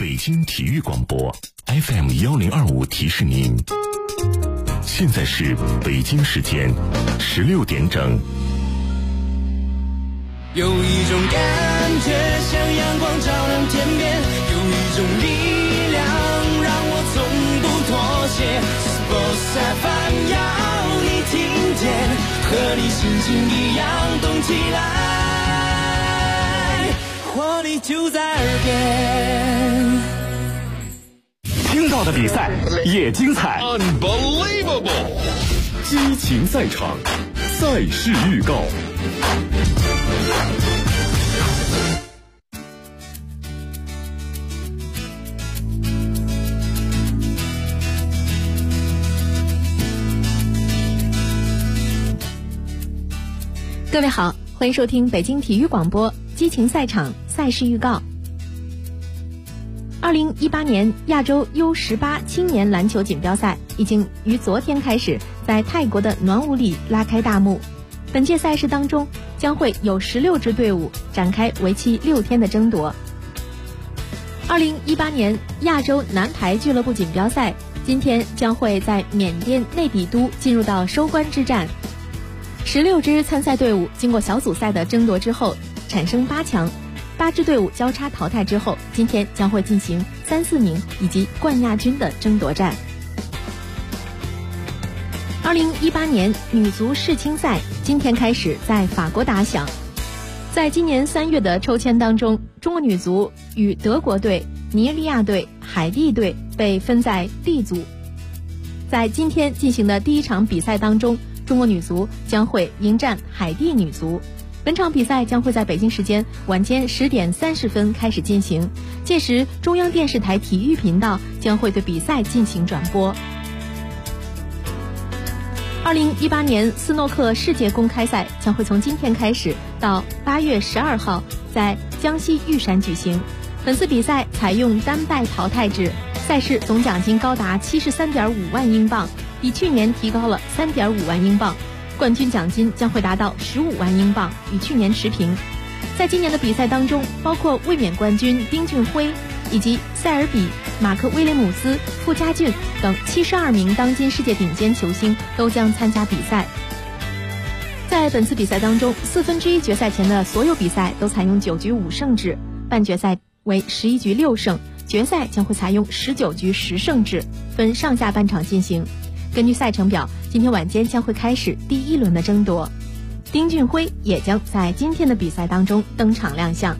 北京体育广播 FM1025提示您，现在是北京时间16点整。 有一种感觉像阳光照亮天边，有一种力量让我从不妥协。Sports FM 要你听见，和你心情一样动起来，活力就在耳边。 听到的比赛也精彩 Unbelievable 激情赛场，赛事预告。 各位好，欢迎收听北京体育广播激情赛场赛事预告。2018年亚洲 U18 青年篮球锦标赛已经于昨天开始在泰国的暖武里拉开大幕。本届赛事当中将会有16支队伍展开为期6天的争夺。2018年亚洲男排俱乐部锦标赛今天将会在缅甸内比都进入到收官之战。16支参赛队伍经过小组赛的争夺之后产生8强，8支队伍交叉淘汰之后，今天将会进行3、4名以及冠亚军的争夺战。2018年女足世青赛今天开始在法国打响。在今年3月的抽签当中，中国女足与德国队、尼日利亚队、海地队被分在 D 组。在今天进行的第一场比赛当中，中国女足将会迎战海地女足。本场比赛将会在北京时间晚间10点30分开始进行，届时中央电视台体育频道将会对比赛进行转播。2018年斯诺克世界公开赛将会从今天开始到8月12号在江西玉山举行。本次比赛采用单败淘汰制，赛事总奖金高达73.5万英镑，比去年提高了3.5万英镑，冠军奖金将会达到15万英镑，与去年持平。在今年的比赛当中，包括卫冕冠军丁俊晖以及塞尔比、马克威廉姆斯、傅家俊等72名当今世界顶尖球星都将参加比赛。在本次比赛当中，1/4决赛前的所有比赛都采用9局5胜制，半决赛为11局6胜，决赛将会采用19局10胜制，分上下半场进行。根据赛程表，今天晚间将会开始第1轮的争夺，丁俊晖也将在今天的比赛当中登场亮相。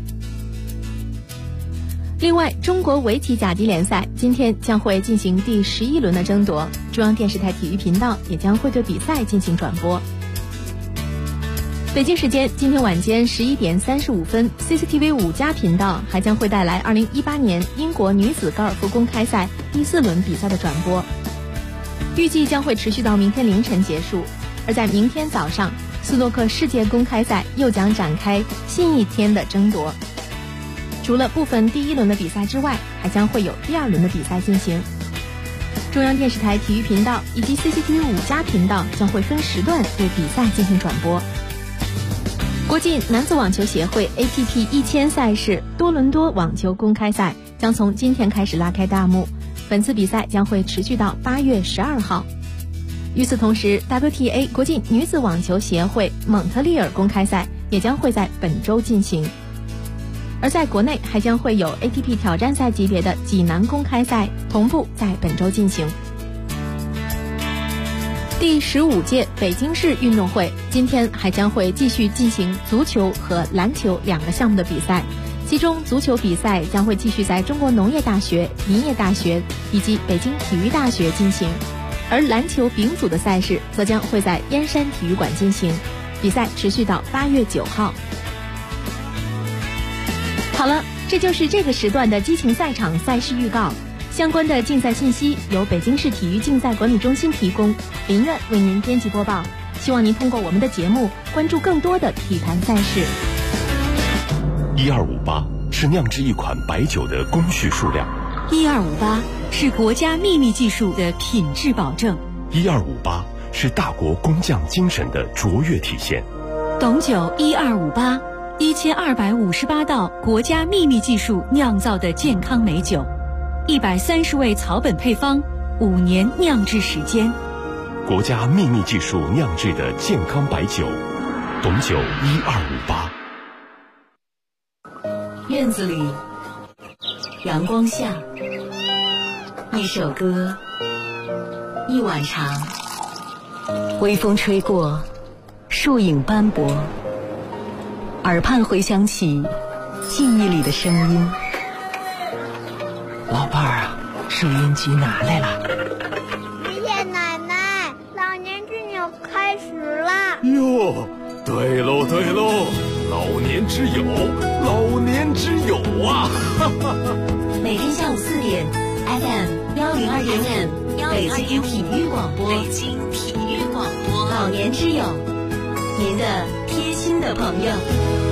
另外，中国围棋甲级联赛今天将会进行第11轮的争夺，中央电视台体育频道也将会对比赛进行转播。北京时间今天晚间11点35分 ，CCTV 5+频道还将会带来2018年英国女子高尔夫公开赛第4轮比赛的转播，预计将会持续到明天凌晨结束。而在明天早上，斯诺克世界公开赛又将展开新一天的争夺。除了部分第1轮的比赛之外，还将会有第2轮的比赛进行。中央电视台体育频道以及 CCTV 5+频道将会分时段对比赛进行转播。国际男子网球协会 ATP 1000赛事多伦多网球公开赛将从今天开始拉开大幕，本次比赛将会持续到8月12号。与此同时， WTA 国际女子网球协会蒙特利尔公开赛也将会在本周进行。而在国内还将会有 ATP 挑战赛级别的济南公开赛同步在本周进行。第15届北京市运动会今天还将会继续进行足球和篮球2个项目的比赛，其中足球比赛将会继续在中国农业大学、林业大学以及北京体育大学进行，而篮球丙组的赛事则将会在燕山体育馆进行，比赛持续到8月9号。好了，这就是这个时段的激情赛场赛事预告。相关的竞赛信息由北京市体育竞赛管理中心提供，林苑为您编辑播报。希望您通过我们的节目关注更多的体坛赛事。 1258是酿制一款白酒的工序数量 ，1258是国家秘密技术的品质保证 ，1258是大国工匠精神的卓越体现。 懂酒1258， 1258道国家秘密技术酿造的健康美酒，130味草本配方，5年酿制时间。 国家秘密技术酿制的健康白酒，董酒1258。 院子里，阳光下，一首歌，一晚长，微风吹过，树影斑驳，耳畔回响起记忆里的声音。 老伴儿啊，收音机拿来了。 爷爷奶奶，老年之友开始啦！ 哟，对喽对喽，老年之友，老年之友啊！ 每天下午4点 ，FM 102.5，北京体育广播，北京体育广播，老年之友，您的贴心的朋友。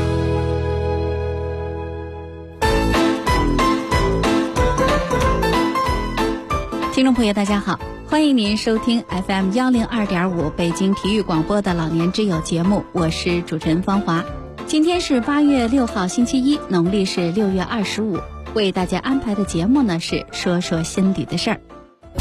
听众朋友大家好，欢迎您收听 FM 102.5北京体育广播的老年之友节目，我是主持人芳华。今天是8月6号星期一，农历是6月25，为大家安排的节目呢是说说心里的事儿。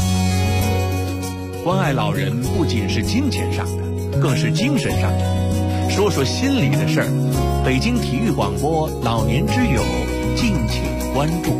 关爱老人不仅是金钱上的，更是精神上的，说说心里的事儿。北京体育广播老年之友，敬请关注。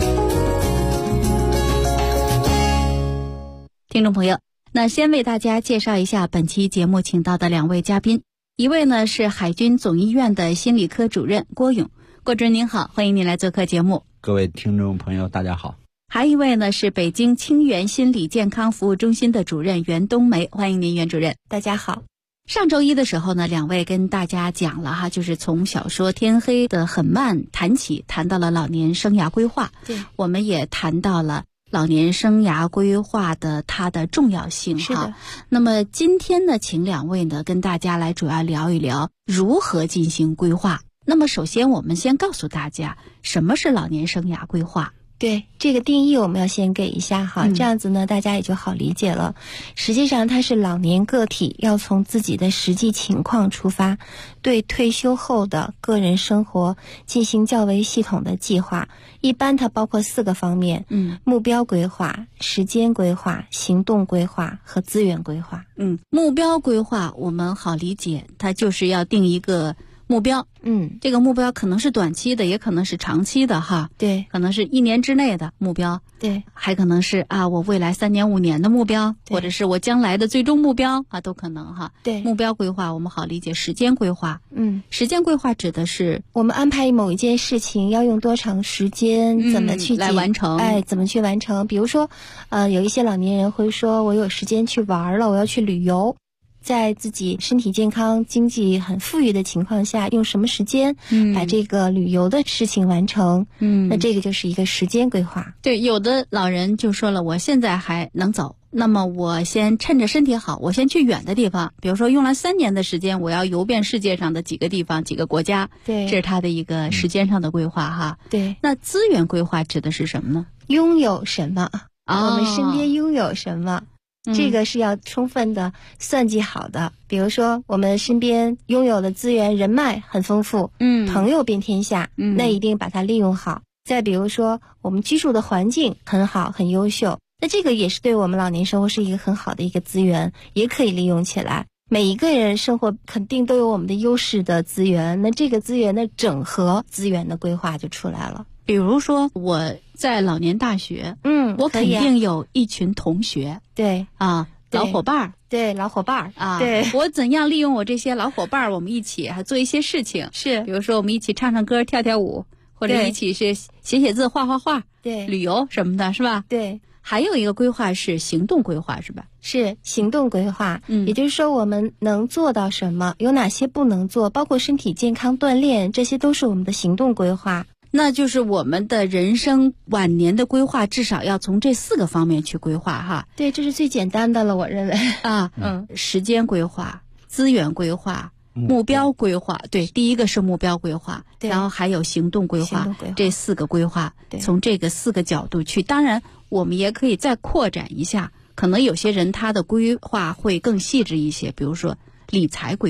听众朋友，那先为大家介绍一下本期节目请到的2位嘉宾，一位呢是海军总医院的心理科主任郭勇，郭主任您好，欢迎您来做客节目。 各位听众朋友大家好。 还有一位呢是北京清源心理健康服务中心的主任袁冬梅，欢迎您袁主任。 大家好。 上周一的时候呢，2位跟大家讲了哈，就是从小说天黑的很慢谈起，谈到了老年生涯规划。对，我们也谈到了老年生涯规划的它的重要性哈。那么今天呢，请2位呢跟大家来主要聊一聊如何进行规划。那么首先我们先告诉大家什么是老年生涯规划。 对，这个定义我们要先给一下哈，这样子呢大家也就好理解了。实际上它是老年个体要从自己的实际情况出发，对退休后的个人生活进行较为系统的计划。一般它包括4个方面，目标规划、时间规划、行动规划和资源规划。 目标规划我们好理解，它就是要定一个目标，这个目标可能是短期的，也可能是长期的哈。对，可能是1年之内的目标，对，还可能是我未来3年5年的目标，或者是我将来的最终目标都可能哈。对，目标规划我们好理解。时间规划，时间规划指的是我们安排某一件事情要用多长时间，怎么去来完成， 怎么去完成。比如说有一些老年人会说，我有时间去玩了，我要去旅游。在自己身体健康、经济很富裕的情况下，用什么时间把这个旅游的事情完成？那这个就是一个时间规划。 对，有的老人就说了，我现在还能走，那么我先趁着身体好，我先去远的地方，比如说用了3年的时间，我要游遍世界上的几个地方、几个国家。对，这是他的一个时间上的规划哈。对，那资源规划指的是什么呢？ 拥有什么？我们身边拥有什么？这个是要充分的算计好的。比如说我们身边拥有的资源人脉很丰富，朋友遍天下，那一定把它利用好。再比如说我们居住的环境很好很优秀，那这个也是对我们老年生活是一个很好的一个资源，也可以利用起来。每一个人生活肯定都有我们的优势的资源，那这个资源的整合资源的规划就出来了。 比如说我在老年大学，我肯定有一群同学，对老伙伴，对老伙伴对，我怎样利用我这些老伙伴，我们一起还做一些事情，是比如说我们一起唱唱歌、跳跳舞，或者一起是写字、画画，对，旅游什么的，是吧？对。还有一个规划是行动规划，是吧？ 是行动规划，也就是说我们能做到什么，有哪些不能做，包括身体健康锻炼，这些都是我们的行动规划。 那就是我们的人生晚年的规划，至少要从这4个方面去规划哈。 对，这是最简单的了，我认为时间规划、资源规划、目标规划。对，第一个是目标规划，然后还有行动规划，这4个规划，从这个4个角度去。当然我们也可以再扩展一下，可能有些人他的规划会更细致一些，比如说理财规划。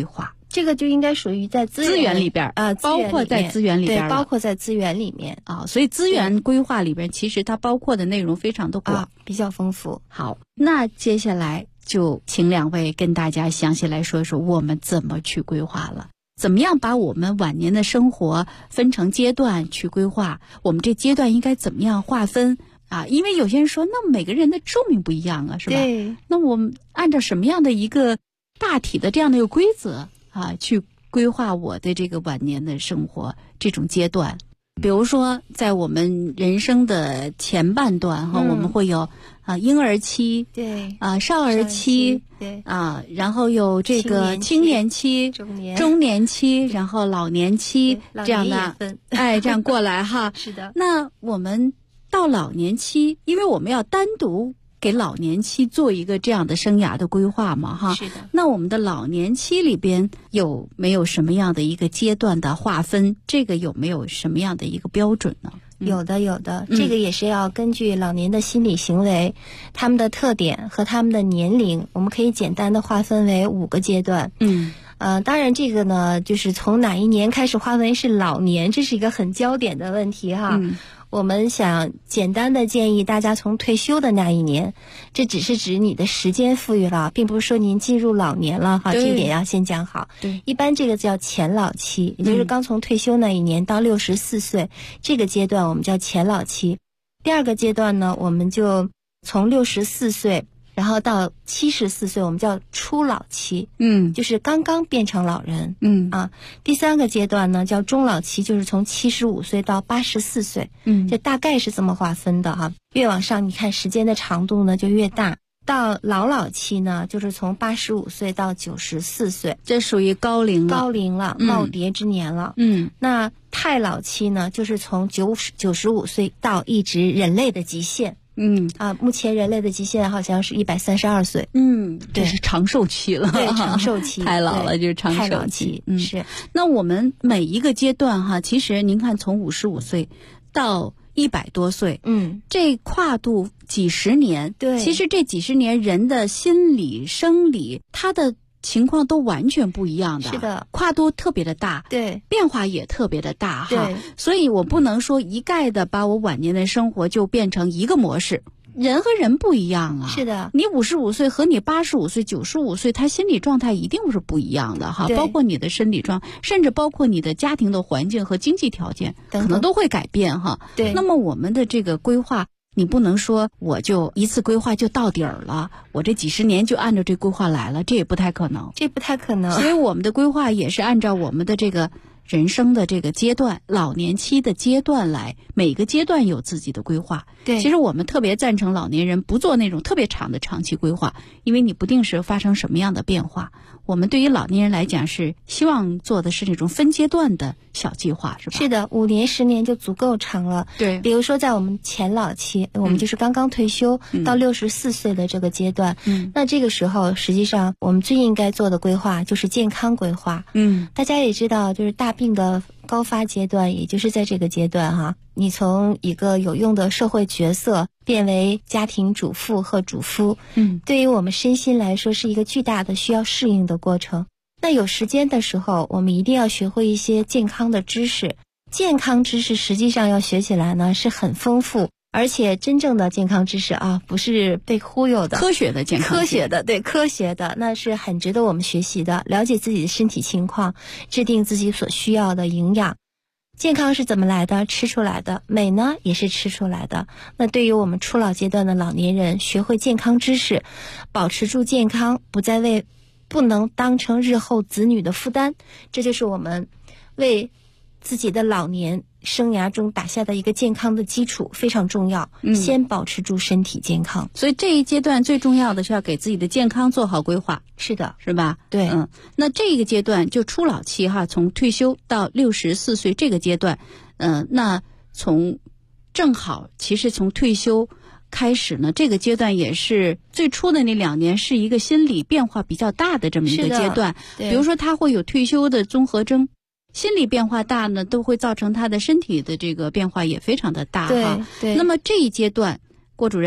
这个就应该属于在资源里边啊，包括在资源里边， 对，包括在资源里面啊。所以资源规划里边，其实它包括的内容非常的广， 比较丰富。 好，那接下来就请两位跟大家详细来说说我们怎么去规划了，怎么样把我们晚年的生活分成阶段去规划，我们这阶段应该怎么样划分啊？因为有些人说，那每个人的寿命不一样啊，是吧？ 对。 那我们按照什么样的一个大体的这样的一个规则啊，去规划我的这个晚年的生活这种阶段？比如说在我们人生的前半段哈，我们会有婴儿期， 对少儿期， 对然后有这个青年期、中年期，然后老年期这样的，这样过来哈。 是的。 那我们到老年期，因为我们要单独给老年期做一个这样的生涯的规划嘛哈。 是的。 那我们的老年期里边有没有什么样的一个阶段的划分？这个有没有什么样的一个标准呢？ 有的，这个也是要根据老年的心理行为，他们的特点和他们的年龄，我们可以简单的划分为5个阶段。当然这个呢，就是从哪一年开始划分是老年，这是一个很焦点的问题哈。我们想简单的建议大家从退休的那一年，这只是指你的时间富裕了，并不是说您进入老年了哈，这一点要先讲好。 对， 一般这个叫前老期，也就是刚从退休那一年到64岁，这个阶段我们叫前老期。第二个阶段呢，我们就从64岁然后到74岁，我们叫初老期，就是刚刚变成老人，第3个阶段呢叫中老期，就是从75岁到84岁，这大概是这么划分的哈。越往上，你看时间的长度呢就越大。到老期呢，就是从85岁到94岁， 这属于高龄了， 耄耋之年了。那太老期呢，就是从95岁到一直人类的极限。目前人类的极限好像是132岁。 这是长寿期了。 对，长寿期。 太老了就是长寿期。是。那我们每一个阶段哈，其实您看从55岁到100多岁，这跨度几十年。 对。 其实这几十年人的心理、生理，他的情况都完全不一样的， 是的， 跨度特别的大， 对， 变化也特别的大哈。 对， 所以我不能说一概的把我晚年的生活就变成一个模式。人和人不一样啊， 是的， 你55岁和你85岁、95岁，他心理状态一定是不一样的哈，包括你的身体状，甚至包括你的家庭的环境和经济条件，可能都会改变哈。 对， 那么我们的这个规划，你不能说我就一次规划就到底儿了，我这几十年就按照这规划来了，这也不太可能。所以我们的规划也是按照我们的这个人生的这个阶段，老年期的阶段来，每个阶段有自己的规划。 对， 其实我们特别赞成老年人不做那种特别长的长期规划，因为你不定时发生什么样的变化。我们对于老年人来讲是希望做的是那种分阶段的小计划，是吧？ 是的，5年10年就足够长了。 对， 比如说在我们前老期，我们就是刚刚退休到64岁的这个阶段，那这个时候实际上我们最应该做的规划就是健康规划。大家也知道，就是大病的高发阶段，也就是在这个阶段哈，你从一个有用的社会角色变为家庭主妇和主夫，对于我们身心来说是一个巨大的需要适应的过程。那有时间的时候，我们一定要学会一些健康的知识。健康知识实际上要学起来呢是很丰富，而且真正的健康知识啊，不是被忽悠的， 科学的健康， 科学的，那是很值得我们学习的。了解自己的身体情况，制定自己所需要的营养。健康是怎么来的？吃出来的。美呢，也是吃出来的。那对于我们初老阶段的老年人，学会健康知识，保持住健康，不能当成日后子女的负担，这就是我们为自己的老年生涯中打下的一个健康的基础，非常重要。先保持住身体健康。 所以这一阶段最重要的是要给自己的健康做好规划。 是的， 是吧？ 对。 那这个阶段就初老期哈，从退休到64岁这个阶段，那正好其实从退休开始呢，这个阶段也是最初的那2年是一个心理变化比较大的这么一个阶段。比如说他会有退休的综合征，心理变化大呢，都会造成他的身体的这个变化也非常的大哈。 对。 那么这一阶段，郭主任，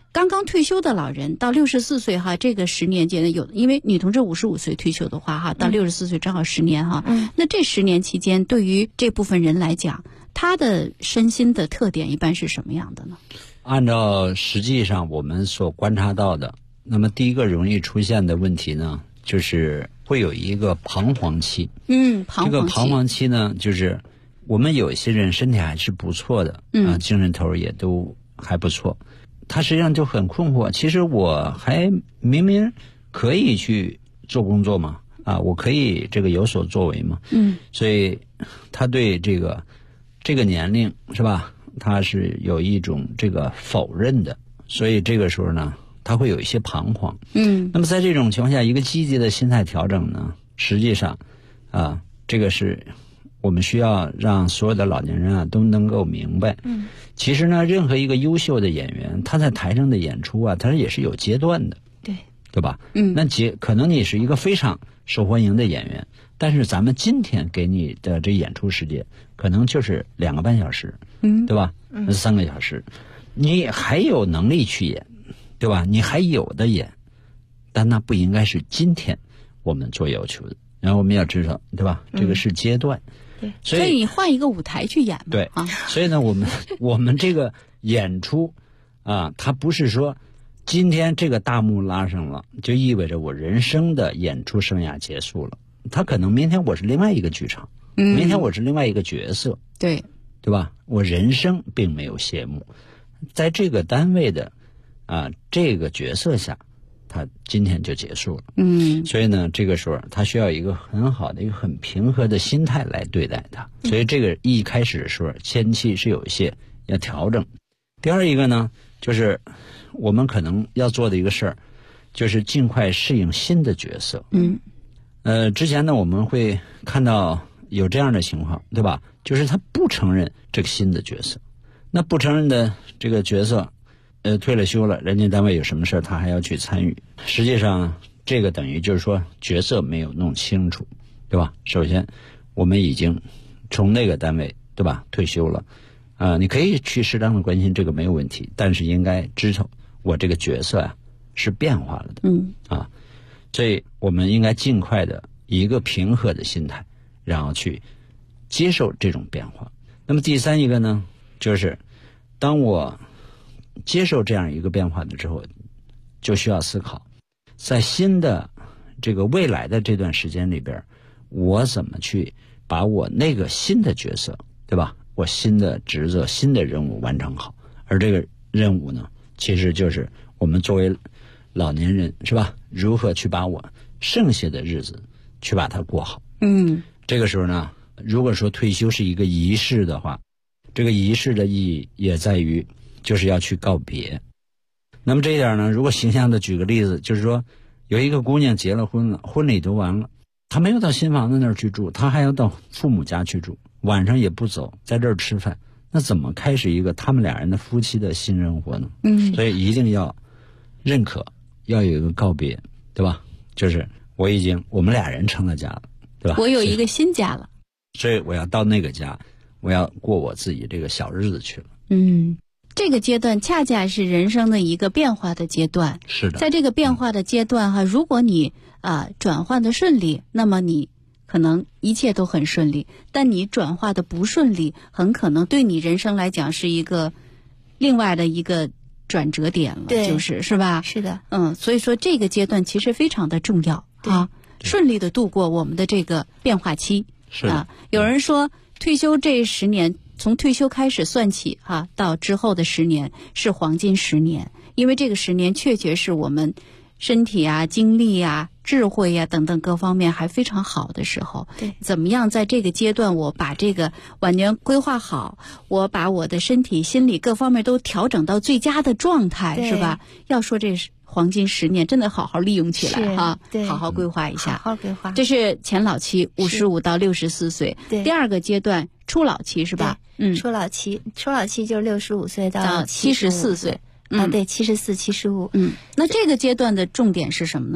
刚刚退休的老人到64岁哈，这个10年间的因为女同志55岁退休的话哈，到64岁正好10年哈。那这10年期间，对于这部分人来讲，他的身心的特点一般是什么样的呢？ 按照实际上我们所观察到的，那么第一个容易出现的问题呢，就是会有一个彷徨期。 彷徨期。 这个彷徨期呢，就是我们有一些人身体还是不错的，精神头也都还不错，他实际上就很困惑，其实我还明明可以去做工作嘛，我可以这个有所作为嘛，所以他对这个年龄是吧，他是有一种这个否认的，所以这个时候呢，他会有一些彷徨。那么在这种情况下，一个积极的心态调整呢，实际上这个是我们需要让所有的老年人都能够明白。其实呢，任何一个优秀的演员，他在台上的演出他也是有阶段的，对吧？那可能你是一个非常受欢迎的演员，但是咱们今天给你的这演出时间可能就是2个半小时，对吧？3个小时，你还有能力去演，对吧？你还有的演，但那不应该是今天我们做要求的。然后我们要知道，对吧？这个是阶段。所以你换一个舞台去演嘛。 对所以呢，我们这个演出它不是说今天这个大幕拉上了，就意味着我人生的演出生涯结束了。他可能明天我是另外一个剧场，明天我是另外一个角色，对吧？我人生并没有谢幕，在这个单位的这个角色下，他今天就结束了。所以呢，这个时候他需要一个很好的一个很平和的心态来对待他。所以这个一开始的时候，前期是有一些要调整。第二一个呢，就是我们可能要做的一个事儿，就是尽快适应新的角色。之前呢，我们会看到有这样的情况，对吧？就是他不承认这个新的角色，那不承认的这个角色退了休了，人家单位有什么事儿他还要去参与，实际上这个等于就是说角色没有弄清楚，对吧？首先我们已经从那个单位，对吧，退休了，你可以去适当的关心这个没有问题，但是应该知道我这个角色是变化了的。所以我们应该尽快的以一个平和的心态，然后去接受这种变化。那么第三一个呢，就是当我接受这样一个变化的之后，就需要思考，在新的这个未来的这段时间里边，我怎么去把我那个新的角色，对吧？我新的职责、新的任务完成好。而这个任务呢，其实就是我们作为老年人，是吧？如何去把我剩下的日子去把它过好。这个时候呢，如果说退休是一个仪式的话，这个仪式的意义也在于就是要去告别。那么这一点呢，如果形象的举个例子，就是说有一个姑娘结了婚了，婚礼都完了，她没有到新房子那儿去住，她还要到父母家去住，晚上也不走，在这儿吃饭，那怎么开始一个他们俩人的夫妻的新生活呢？所以一定要认可，要有一个告别，对吧？就是我们俩人成了家了，对吧？ 我有一个新家了， 所以我要到那个家，我要过我自己这个小日子去了。 这个阶段恰恰是人生的一个变化的阶段。 是的， 在这个变化的阶段如果你转换的顺利，那么你可能一切都很顺利，但你转化的不顺利，很可能对你人生来讲是一个另外的一个转折点了，是吧？ 是的。 所以说这个阶段其实非常的重要顺利的度过我们的这个变化期。 是的。 有人说退休这10年，从退休开始算起到之后的10年是黄金10年，因为这个10年确实是我们身体精力智慧等等各方面还非常好的时候。 对， 怎么样在这个阶段我把这个晚年规划好，我把我的身体心理各方面都调整到最佳的状态，是吧？要说这是黄金10年，真的好好利用起来对， 好好规划一下， 好好规划。 这是前老期55到64岁。 对， 第二个阶段初老期是吧？ 初老期就是65岁到 74岁。 对，74、75。 那这个阶段的重点是什么呢？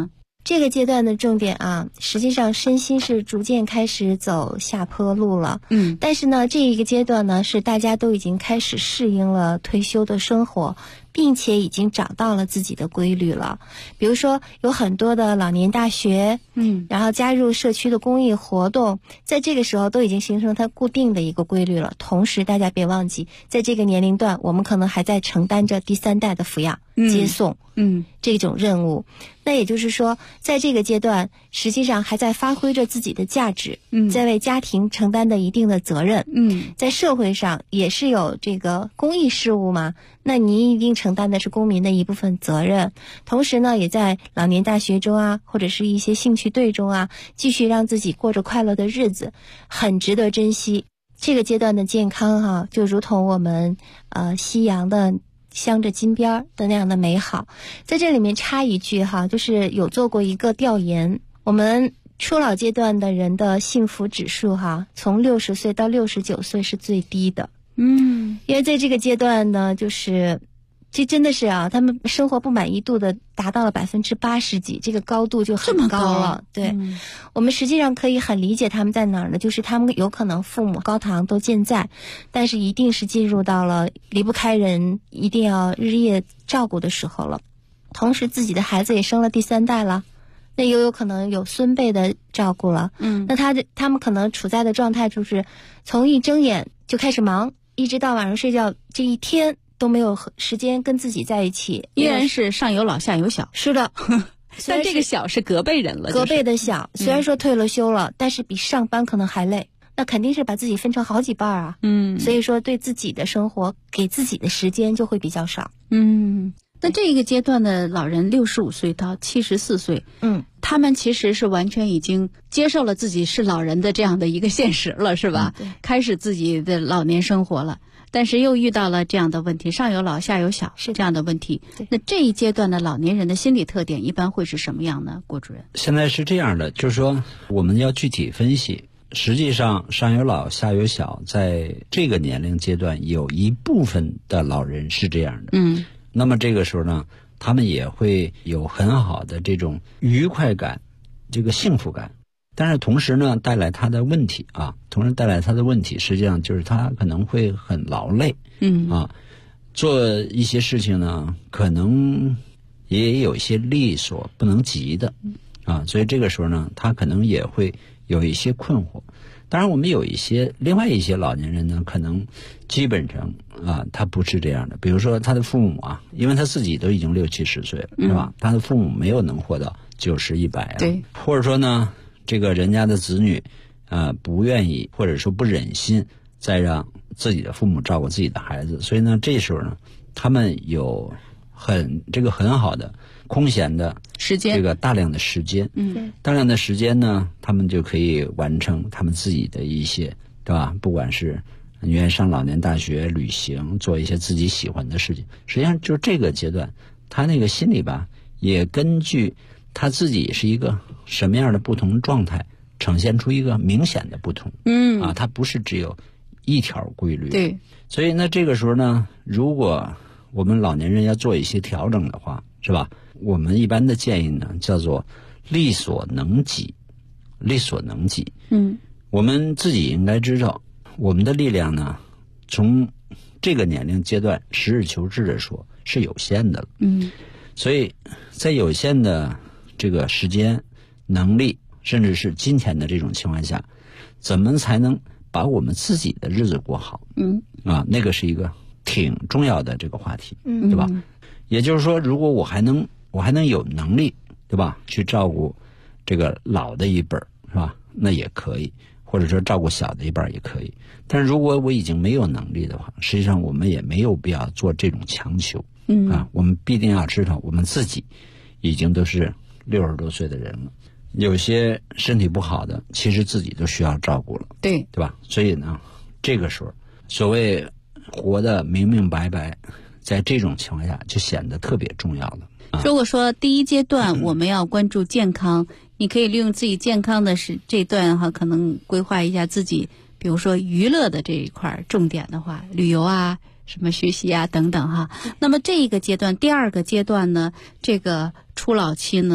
这个阶段的重点啊，实际上身心是逐渐开始走下坡路了。但是呢，这一个阶段呢，是大家都已经开始适应了退休的生活，并且已经找到了自己的规律了。比如说，有很多的老年大学，然后加入社区的公益活动，在这个时候都已经形成它固定的一个规律了。同时，大家别忘记，在这个年龄段，我们可能还在承担着第3代的抚养、接送，这种任务。那也就是说，在这个阶段，实际上还在发挥着自己的价值，在为家庭承担的一定的责任。在社会上也是有这个公益事务嘛，那你一定承担的是公民的一部分责任。同时呢，也在老年大学中啊，或者是一些兴趣队中啊，继续让自己过着快乐的日子，很值得珍惜。这个阶段的健康哈，就如同我们夕阳的镶着金边的那样的美好。在这里面插一句哈，就是有做过一个调研，我们初老阶段的人的幸福指数哈，从60岁到69岁是最低的。因为在这个阶段呢，就是这真的是啊，他们生活不满意度的达到了80%几，这个高度就很高了。对，我们实际上可以很理解他们在哪儿呢？就是他们有可能父母高堂都健在，但是一定是进入到了离不开人，一定要日夜照顾的时候了。同时自己的孩子也生了第3代了，那又有可能有孙辈的照顾了。那他们可能处在的状态就是从一睁眼就开始忙，一直到晚上睡觉，这一天都没有时间跟自己在一起， 依然是上有老下有小。 是的， 但这个小是隔辈人了， 隔辈的小，虽然说退了休了，但是比上班可能还累，那肯定是把自己分成好几半啊。所以说对自己的生活给自己的时间就会比较少。 那这一个阶段的老人65岁到74岁，他们其实是完全已经接受了自己是老人的这样的一个现实了，是吧？开始自己的老年生活了。但是又遇到了这样的问题，上有老下有小，是这样的问题。那这一阶段的老年人的心理特点一般会是什么样呢？郭主任， 现在是这样的，就是说我们要具体分析。实际上上有老下有小，在这个年龄阶段有一部分的老人是这样的。那么这个时候呢，他们也会有很好的这种愉快感，这个幸福感。但是同时呢，带来他的问题啊，实际上就是他可能会很劳累，做一些事情呢，可能也有一些力所不能及的，所以这个时候呢，他可能也会有一些困惑。当然，我们有另外一些老年人呢，可能基本上他不是这样的。比如说他的父母啊，因为他自己都已经60、70岁了，是吧？他的父母没有能活到90、100啊，对，或者说呢，这个人家的子女不愿意或者说不忍心再让自己的父母照顾自己的孩子，所以呢，这时候呢，他们有很好的空闲的时间，这个大量的时间，大量的时间呢，他们就可以完成他们自己的一些，对吧？不管是愿意上老年大学、旅行，做一些自己喜欢的事情。实际上，就这个阶段，他那个心里吧，也根据他自己是一个什么样的不同状态，呈现出一个明显的不同。它不是只有一条规律。对，所以呢，这个时候呢，如果我们老年人要做一些调整的话，是吧？我们一般的建议呢，叫做力所能及，力所能及。我们自己应该知道，我们的力量呢，从这个年龄阶段实事求是的说是有限的了。所以在有限的这个时间、能力，甚至是金钱的这种情况下，怎么才能把我们自己的日子过好？那个是一个挺重要的这个话题，对吧？也就是说，如果我还能有能力，对吧？去照顾这个老的一辈儿，是吧？那也可以，或者说照顾小的一辈儿也可以。但是如果我已经没有能力的话，实际上我们也没有必要做这种强求。我们必定要知道，我们自己已经都是60多岁的人了，有些身体不好的，其实自己都需要照顾了，对吧？所以呢，这个时候所谓活得明明白白，在这种情况下就显得特别重要了。 如果说第一阶段我们要关注健康，你可以利用自己健康的这段可能规划一下自己，比如说娱乐的这一块重点的话，旅游啊，什么学习啊等等那么这一个阶段，第二个阶段呢，这个初老期呢，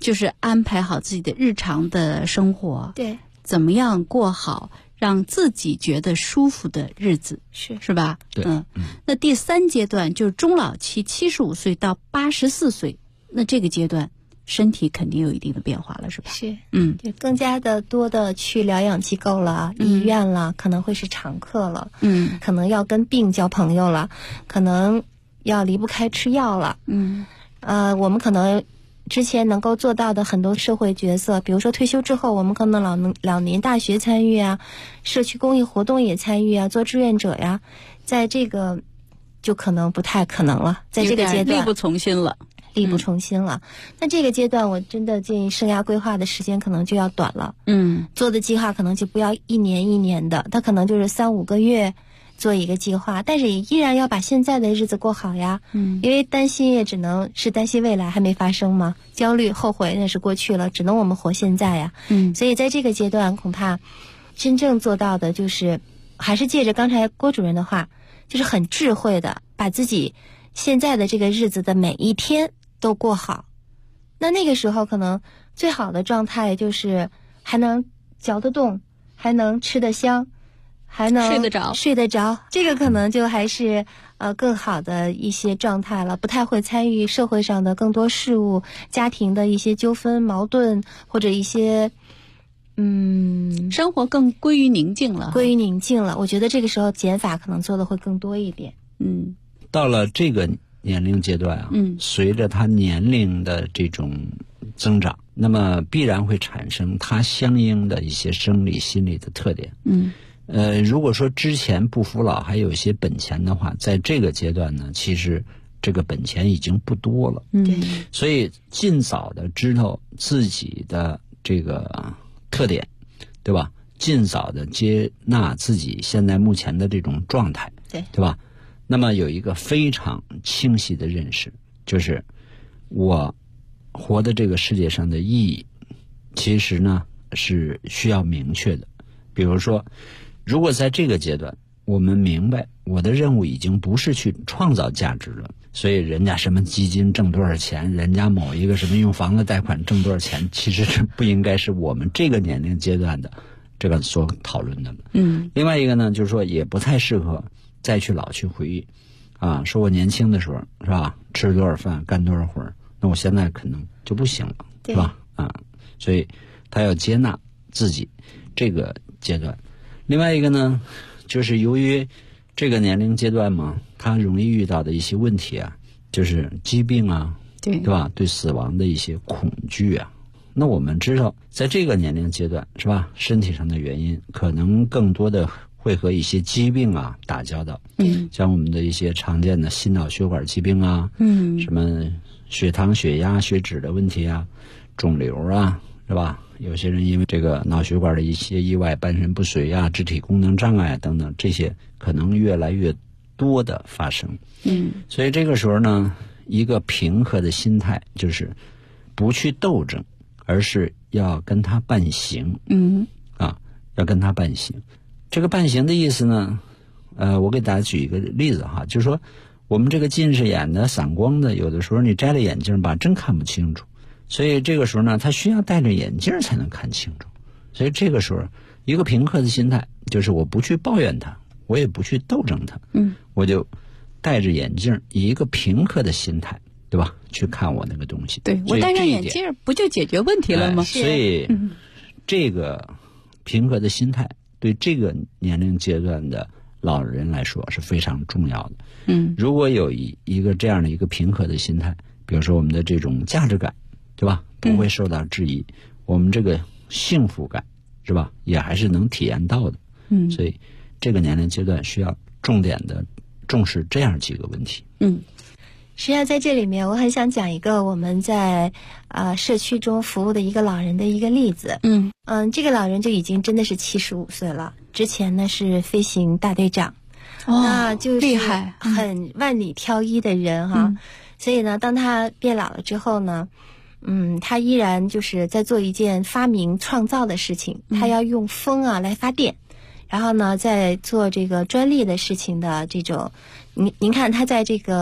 就是安排好自己的日常的生活， 对， 怎么样过好让自己觉得舒服的日子，是吧？ 对， 那第3阶段就是中老期，75岁到84岁，那这个阶段身体肯定有一定的变化了，是吧？ 是，就更加的多的去疗养机构了，医院了，可能会是常客了，可能要跟病交朋友了，可能要离不开吃药了，我们可能之前能够做到的很多社会角色，比如说退休之后，我们可能老年大学参与啊，社区公益活动也参与啊，做志愿者呀，在这个就可能不太可能了，在这个阶段力不从心了。 那这个阶段我真的建议生涯规划的时间可能就要短了，做的计划可能就不要1年1年的，它可能就是3-5个月做一个计划，但是也依然要把现在的日子过好呀，因为担心也只能是担心未来还没发生嘛，焦虑后悔那是过去了，只能我们活现在呀，所以在这个阶段恐怕真正做到的就是还是借着刚才郭主任的话，就是很智慧的把自己现在的这个日子的每一天都过好。那个时候可能最好的状态就是还能嚼得动，还能吃得香，还能睡得着，这个可能就还是更好的一些状态了，不太会参与社会上的更多事务，家庭的一些纠纷矛盾，或者一些生活更归于宁静了。 我觉得这个时候减法可能做的会更多一点。 到了这个年龄阶段啊，随着他年龄的这种增长，那么必然会产生他相应的一些生理心理的特点。如果说之前不服老还有一些本钱的话，在这个阶段呢，其实这个本钱已经不多了。所以尽早的知道自己的这个特点，对吧？尽早的接纳自己现在目前的这种状态，对吧？那么有一个非常清晰的认识，就是我活的这个世界上的意义，其实呢是需要明确的。比如说，如果在这个阶段我们明白我的任务已经不是去创造价值了，所以人家什么基金挣多少钱，人家某一个什么用房子贷款挣多少钱，其实这不应该是我们这个年龄阶段的这个所讨论的。另外一个呢，就是说也不太适合再去老去回忆啊，说我年轻的时候是吧，吃多少饭干多少活，那我现在可能就不行了，是吧？所以他要接纳自己这个阶段。另外一个呢，就是由于这个年龄阶段嘛，他容易遇到的一些问题啊，就是疾病啊，对吧？对死亡的一些恐惧啊。那我们知道，在这个年龄阶段是吧，身体上的原因可能更多的会和一些疾病啊打交道，像我们的一些常见的心脑血管疾病啊，什么血糖、血压、血脂的问题啊，肿瘤啊，是吧？有些人因为这个脑血管的一些意外，半身不遂啊，肢体功能障碍等等，这些可能越来越多的发生。所以这个时候呢，一个平和的心态就是不去斗争，而是要跟他伴行。要跟他伴行。这个伴行的意思呢，我给大家举一个例子哈，就是说我们这个近视眼的、散光的，有的时候你摘了眼镜吧，真看不清楚。所以这个时候呢，他需要戴着眼镜才能看清楚。所以这个时候，一个平和的心态就是我不去抱怨他，我也不去斗争他，我就戴着眼镜，以一个平和的心态，对吧？去看我那个东西。 对，我戴上眼镜不就解决问题了吗？ 所以这个平和的心态对这个年龄阶段的老人来说是非常重要的。如果有一个这样的一个平和的心态，比如说我们的这种价值感，对吧？不会受到质疑，我们这个幸福感，是吧？也还是能体验到的。所以这个年龄阶段需要重点的重视这样几个问题。 实际上在这里面我很想讲一个我们在社区中服务的一个老人的一个例子。这个老人就已经真的是75岁了，之前呢是飞行大队长，那就是厉害， 很万里挑一的人哈。所以呢，当他变老了之后呢，他依然就是在做一件发明创造的事情，他要用风来发电，然后呢在做这个专利的事情的这种，您看他在这个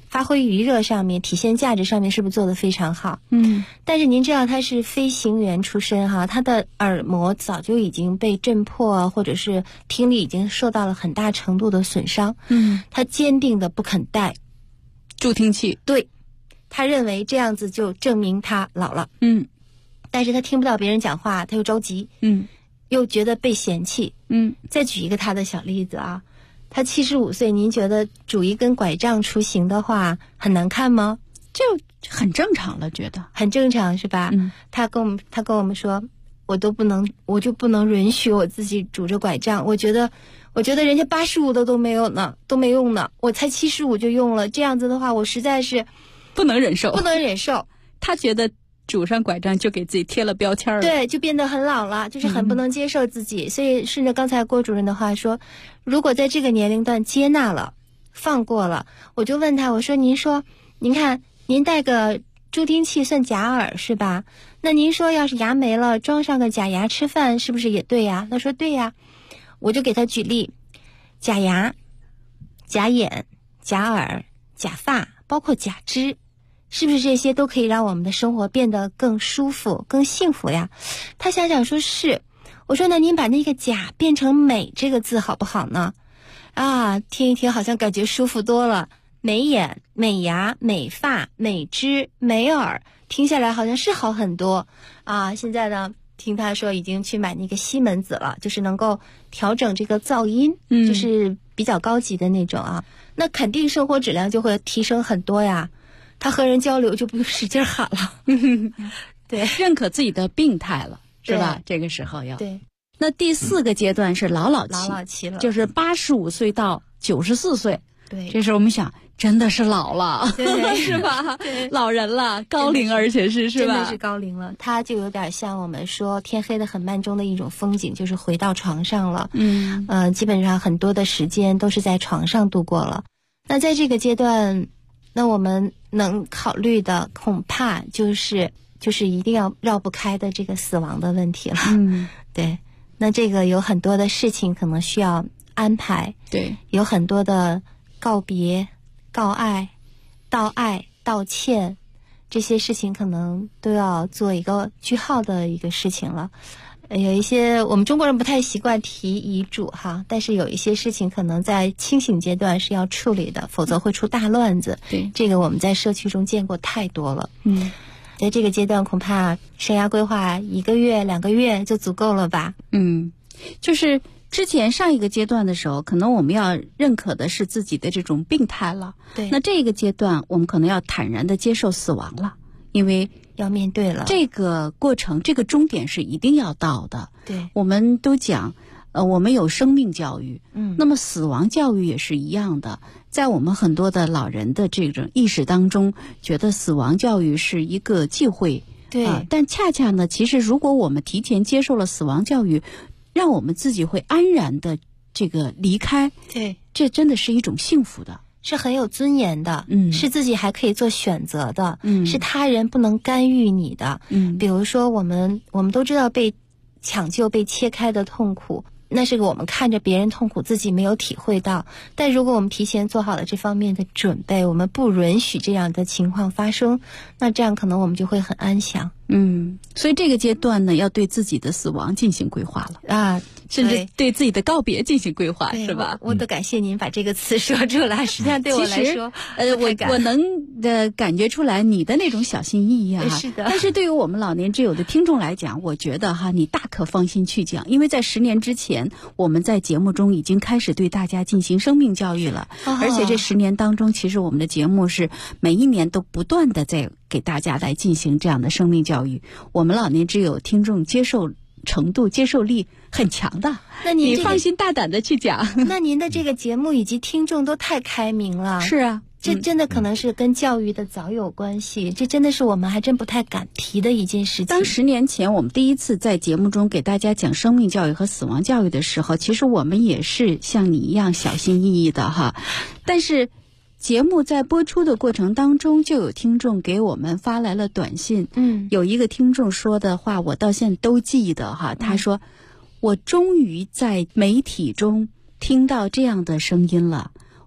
发挥余热上面、体现价值上面是不是做得非常好？但是您知道他是飞行员出身哈，他的耳膜早就已经被震破，或者是听力已经受到了很大程度的损伤。他坚定的不肯戴助听器。 对，他认为这样子就证明他老了。但是他听不到别人讲话，他又着急。又觉得被嫌弃。再举一个他的小例子啊。他75岁，您觉得拄一根拐杖出行的话很难看吗？ 就很正常了，觉得很正常是吧？他跟我们说，我就不能允许我自己拄着拐杖。我觉得人家85的都没用呢，我才75就用了，这样子的话，我实在是不能忍受。 他觉得拄上拐杖就给自己贴了标签了， 对，就变得很老了，就是很不能接受自己。所以顺着刚才郭主任的话说，如果在这个年龄段接纳了、放过了，我就问他，我说您看您戴个助听器算假耳是吧？那您说要是牙没了，装上个假牙吃饭是不是也对呀？他说对呀。我就给他举例，假牙、假眼、假耳、假发，包括假肢，是不是这些都可以让我们的生活变得更舒服、更幸福呀？他想想说是。我说那您把那个假变成美这个字好不好呢？听一听好像感觉舒服多了。美眼、美牙、美发、美肢、美耳，听下来好像是好很多啊。现在呢，听他说已经去买那个西门子了，就是能够调整这个噪音，就是比较高级的那种啊。那肯定生活质量就会提升很多呀。他和人交流就不用使劲喊了。对， 认可自己的病态了，是吧？这个时候要对。 那第4个阶段是老期了， 就是85岁到94岁。 对， 这时候我们想，真的是老了，是吧？ 对， 老人了，高龄，而且是吧？ 真的是高龄了。他就有点像我们说天黑的很慢中的一种风景，就是回到床上了。基本上很多的时间都是在床上度过了。那在这个阶段，那我们能考虑的恐怕就是一定要绕不开的这个死亡的问题了。对。那这个有很多的事情可能需要安排。 对， 有很多的告别、告爱、道爱、道歉，这些事情可能都要做一个句号的一个事情了。有一些我们中国人不太习惯提遗嘱哈，但是有一些事情可能在清醒阶段是要处理的，否则会出大乱子。 对， 这个我们在社区中见过太多了。在这个阶段恐怕生涯规划1个月、2个月就足够了吧。 就是之前上一个阶段的时候，可能我们要认可的是自己的这种病态了。 对， 那这个阶段我们可能要坦然的接受死亡了，因为要面对了这个过程，这个终点是一定要到的。 对， 我们都讲我们有生命教育，那么死亡教育也是一样的。在我们很多的老人的这种意识当中，觉得死亡教育是一个忌讳。 对， 但恰恰呢，其实如果我们提前接受了死亡教育，让我们自己会安然的这个离开。 对， 这真的是一种幸福的， 是很有尊严的。是自己还可以做选择的。是他人不能干预你的。比如说我们都知道被抢救、被切开的痛苦，那是我们看着别人痛苦，自己没有体会到。但如果我们提前做好了这方面的准备，我们不允许这样的情况发生，那这样可能我们就会很安详。 所以这个阶段呢，要对自己的死亡进行规划了啊， 甚至对自己的告别进行规划，是吧？ 我都感谢您把这个词说出来，实际上对我来说， 我能感觉出来你的那种小心翼翼啊。 是的。 但是对于我们老年之友的听众来讲，我觉得你大可放心去讲，因为在10年之前，我们在节目中已经开始对大家进行生命教育了，而且这10年当中，其实我们的节目是每一年都不断的在给大家来进行这样的生命教育。我们老年之友听众接受程度、接受力很强的， 那你放心大胆的去讲。 那您的这个节目以及听众都太开明了。 是啊， 这真的可能是跟教育的早有关系。这真的是我们还真不太敢提的一件事情。 当10年前我们第一次在节目中给大家讲生命教育和死亡教育的时候，其实我们也是像你一样小心翼翼的哈。但是节目在播出的过程当中，就有听众给我们发来了短信。有一个听众说的话我到现在都记得哈。他说，我终于在媒体中听到这样的声音了，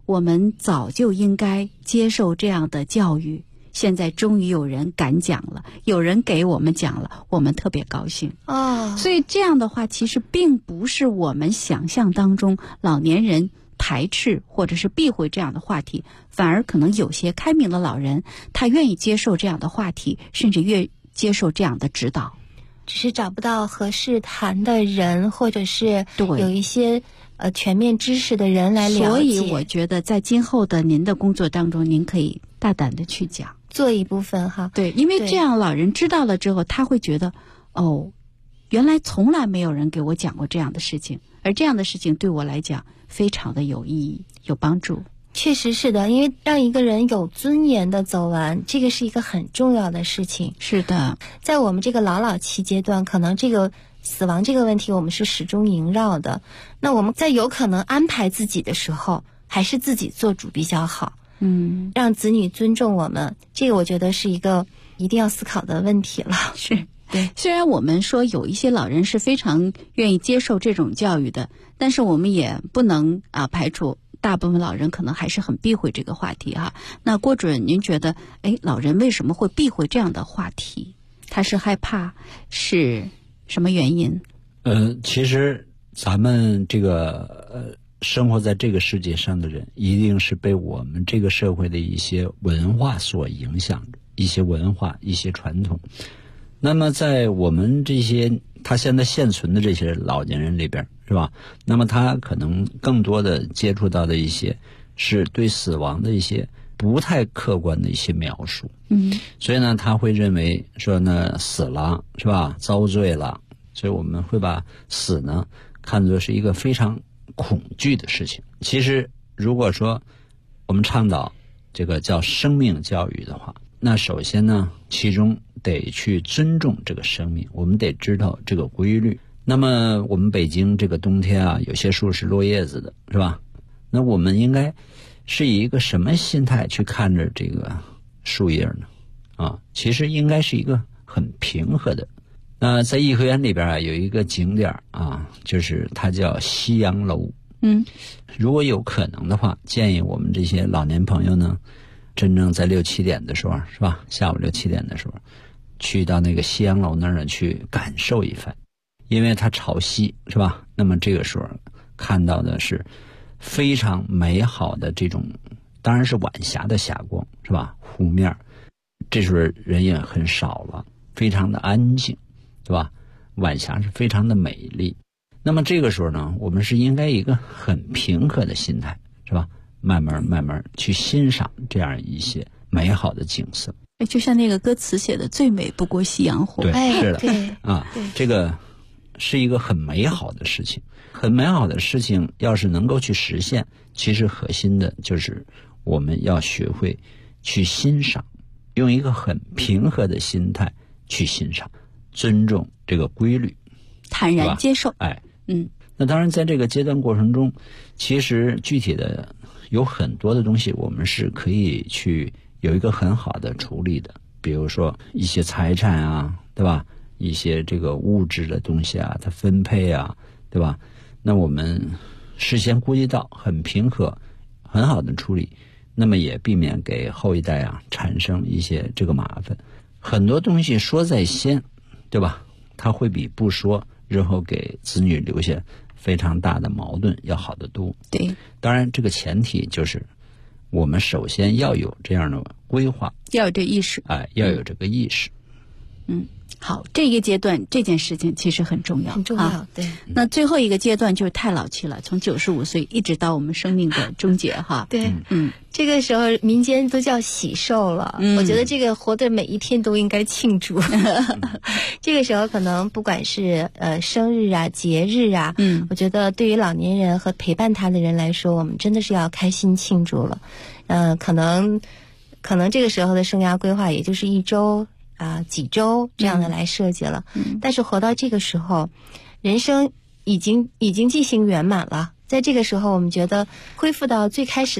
我们早就应该接受这样的教育，现在终于有人敢讲了，有人给我们讲了，我们特别高兴所以这样的话其实并不是我们想象当中老年人排斥或者是避讳这样的话题，反而可能有些开明的老人他愿意接受这样的话题，甚至愿接受这样的指导， 只是找不到合适谈的人，或者是有一些全面知识的人来了解。 所以我觉得在今后的您的工作当中，您可以大胆的去讲， 做一部分哈。 对，因为这样老人知道了之后，他会觉得原来从来没有人给我讲过这样的事情，而这样的事情对我来讲非常的有意义有帮助。 确实是的，因为让一个人有尊严的走完，这个是一个很重要的事情。 是的， 在我们这个老期阶段，可能这个死亡这个问题我们是始终萦绕的，那我们在有可能安排自己的时候，还是自己做主比较好。让子女尊重我们，这个我觉得是一个一定要思考的问题了。 是，对。虽然我们说有一些老人是非常愿意接受这种教育的，但是我们也不能排除大部分老人可能还是很避讳这个话题哈。那郭主任，您觉得老人为什么会避讳这样的话题？他是害怕，是什么原因？ 其实咱们这个生活在这个世界上的人，一定是被我们这个社会的一些文化所影响着，一些文化，一些传统。那么在我们这些他现在现存的这些老年人里边，是吧？那么他可能更多的接触到的一些是对死亡的一些不太客观的一些描述。所以呢，他会认为说呢，死了是吧，遭罪了，所以我们会把死呢看作是一个非常恐惧的事情。其实如果说我们倡导这个叫生命教育的话，那首先呢，其中得去尊重这个生命，我们得知道这个规律。那么我们北京这个冬天有些树是落叶子的，是吧？那我们应该是以一个什么心态去看着这个树叶呢？其实应该是一个很平和的。那在颐和园里边有一个景点就是它叫夕阳楼。如果有可能的话，建议我们这些老年朋友呢，真正在6、7点的时候，是吧？下午6、7点的时候，去到那个夕阳楼那儿去感受一番，因为它朝西，是吧？那么这个时候看到的是非常美好的这种，当然是晚霞的霞光，是吧？湖面，这时候人也很少了，非常的安静，对吧？晚霞是非常的美丽。那么这个时候呢，我们是应该一个很平和的心态，是吧？慢慢去欣赏这样一些美好的景色。 就像那个歌词写的“最美不过夕阳红”。 对，是的，这个是一个很美好的事情。很美好的事情要是能够去实现，其实核心的就是我们要学会去欣赏，用一个很平和的心态去欣赏，尊重这个规律， 坦然接受。 那当然在这个阶段过程中，其实具体的有很多的东西我们是可以去有一个很好的处理的，比如说一些财产对吧？一些这个物质的东西它分配对吧？那我们事先估计到，很平和，很好的处理，那么也避免给后一代产生一些这个麻烦。很多东西说在先，对吧？它会比不说日后给子女留下非常大的矛盾要好得多。 对， 当然这个前提就是我们首先要有这样的规划， 要有这意识， 要有这个意识。 好，这个阶段这件事情其实很重要， 很重要。对， 那最后一个阶段就是太老期了，从95岁一直到我们生命的终结哈。 对，这个时候民间都叫喜寿了。我觉得这个活的每一天都应该庆祝。这个时候可能不管是生日节日我觉得对于老年人和陪伴他的人来说，我们真的是要开心庆祝了。可能这个时候的生涯规划也就是1周几周这样的来设计了。但是活到这个时候，人生已经进行圆满了。在这个时候，我们觉得恢复到最开始的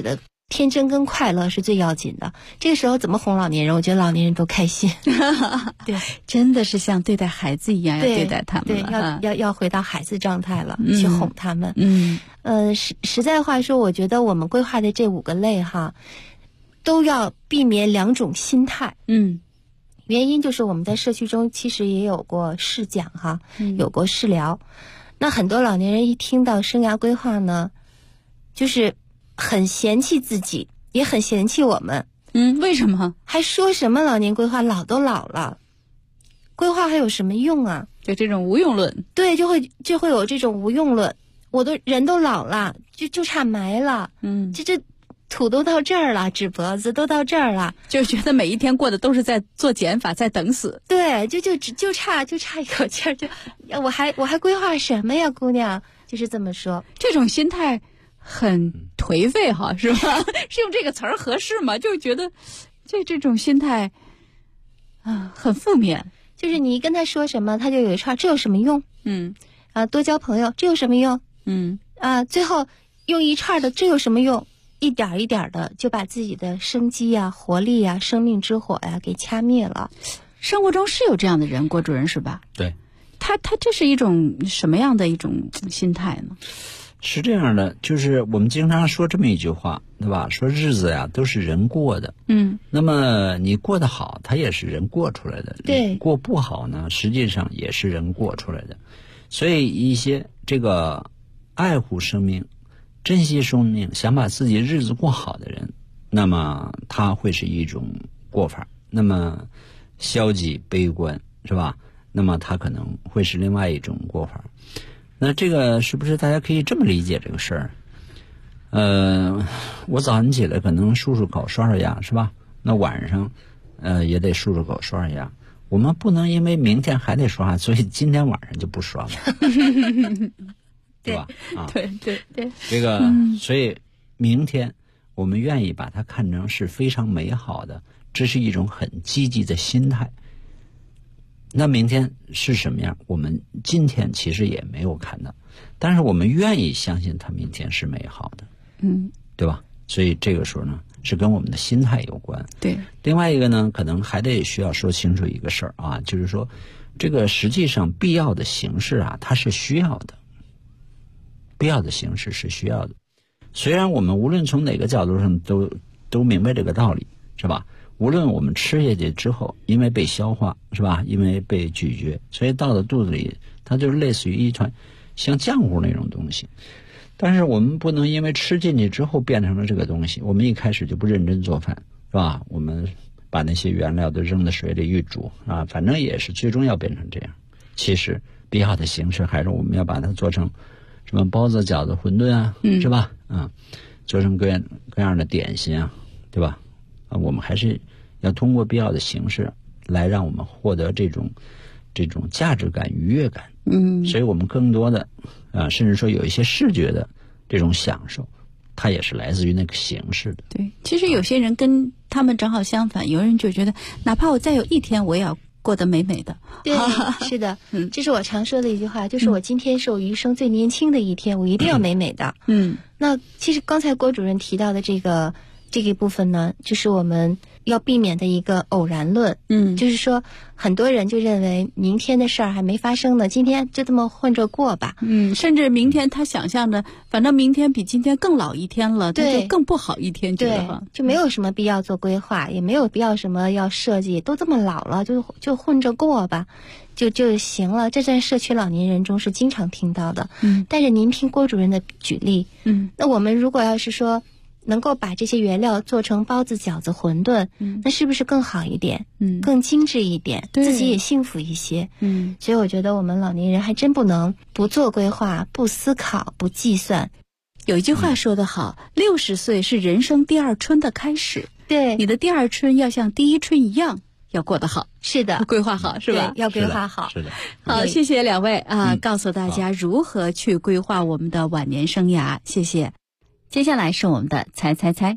天真跟快乐是最要紧的。这个时候怎么哄老年人，我觉得老年人都开心。对， 真的是像对待孩子一样要对待他们了。对，要回到孩子状态了，去哄他们。实在话说，我觉得我们规划的这5个类哈，都要避免2种心态。原因就是我们在社区中其实也有过试讲哈，有过试聊。那很多老年人一听到生涯规划呢，就是很嫌弃自己，也很嫌弃我们。 为什么？ 还说什么老年规划，老都老了，规划还有什么用啊？ 就这种无用论。 对，就会有这种无用论。我都人都老了，就差埋了。这土都到这儿了，纸脖子都到这儿了， 就觉得每一天过的都是在做减法，在等死。 对，就差一口气儿，我还规划什么呀，姑娘？就是这么说。 这种心态很颓废哈，是吧？是用这个词儿合适吗？就觉得这种心态很负面。 就是你跟他说什么，他就有一串，这有什么用？多交朋友，这有什么用？最后用一串的，这有什么用？一点一点的就把自己的生机啊、活力啊、生命之火呀给掐灭了。 生活中是有这样的人，郭主任是吧？ 对。 他这是一种什么样的一种心态呢？ 是这样的，就是我们经常说这么一句话，对吧？说日子呀都是人过的。那么你过得好，它也是人过出来的。 对。 过不好呢，实际上也是人过出来的。所以一些这个爱护生命、珍惜生命、想把自己日子过好的人，那么他会是一种过法。那么消极悲观，是吧？那么他可能会是另外一种过法。那这个是不是大家可以这么理解这个事儿？我早上起来可能漱漱口、刷刷牙，是吧？那晚上也得漱漱口、刷刷牙。我们不能因为明天还得刷，所以今天晚上就不刷了。对吧？ 对。 这个，所以明天我们愿意把它看成是非常美好的，这是一种很积极的心态。那明天是什么样，我们今天其实也没有看到，但是我们愿意相信它明天是美好的，对吧？所以这个时候呢，是跟我们的心态有关。 对。 另外一个呢，可能还得需要说清楚一个事儿啊，就是说，这个实际上必要的形式啊，它是需要的。必要的形式是需要的，虽然我们无论从哪个角度上都明白这个道理，是吧？无论我们吃下去之后，因为被消化，是吧？因为被咀嚼，所以到了肚子里，它就是类似于一团像浆糊那种东西。但是我们不能因为吃进去之后变成了这个东西，我们一开始就不认真做饭，是吧？我们把那些原料都扔到水里一煮啊，反正也是最终要变成这样。其实必要的形式还是我们要把它做成什么包子、饺子、馄饨啊，是吧？做成各样的点心啊，对吧？我们还是要通过必要的形式来让我们获得这种价值感、愉悦感。所以我们更多的甚至说有一些视觉的这种享受，它也是来自于那个形式的。 对，其实有些人跟他们正好相反，有人就觉得哪怕我再有一天，我也要过得美美的。 对，是的，这是我常说的一句话，就是我今天是我余生最年轻的一天，我一定要美美的。那其实刚才郭主任提到的这个部分呢，就是我们要避免的一个偶然论。就是说很多人就认为明天的事儿还没发生呢，今天就这么混着过吧。 甚至明天他想象的，反正明天比今天更老一天了，他就更不好一天，觉得就没有什么必要做规划，也没有必要什么要设计，都这么老了，就混着过吧，就行了。这在社区老年人中是经常听到的。但是您听郭主任的举例，那我们如果要是说能够把这些原料做成包子、饺子、馄饨，那是不是更好一点？更精致一点，自己也幸福一些。所以我觉得我们老年人还真不能不做规划、不思考、不计算。 有一句话说得好，60岁是人生第二春的开始。 对， 你的第二春要像第一春一样，要过得好。 是的， 规划好是吧？ 要规划好。 是的。 好，谢谢两位告诉大家如何去规划我们的晚年生涯。谢谢。接下来是我们的猜猜猜。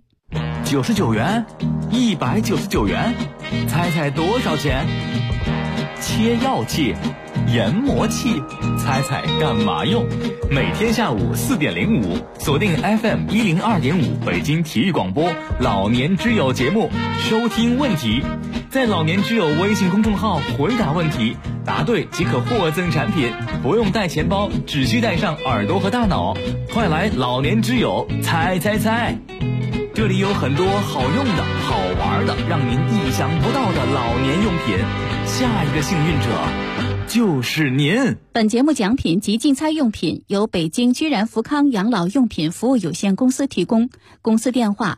99元，199元，猜猜多少钱？切要切， 研磨器，猜猜干嘛用？每天下午4点05，锁定 FM 102.5北京体育广播老年之友节目，收听问题。在老年之友微信公众号回答问题，答对即可获赠产品，不用带钱包，只需带上耳朵和大脑。快来老年之友猜猜猜！这里有很多好用的、好玩的，让您意想不到的老年用品。下一个幸运者就是您。 本节目奖品及竞猜用品由北京居然福康养老用品服务有限公司提供，公司电话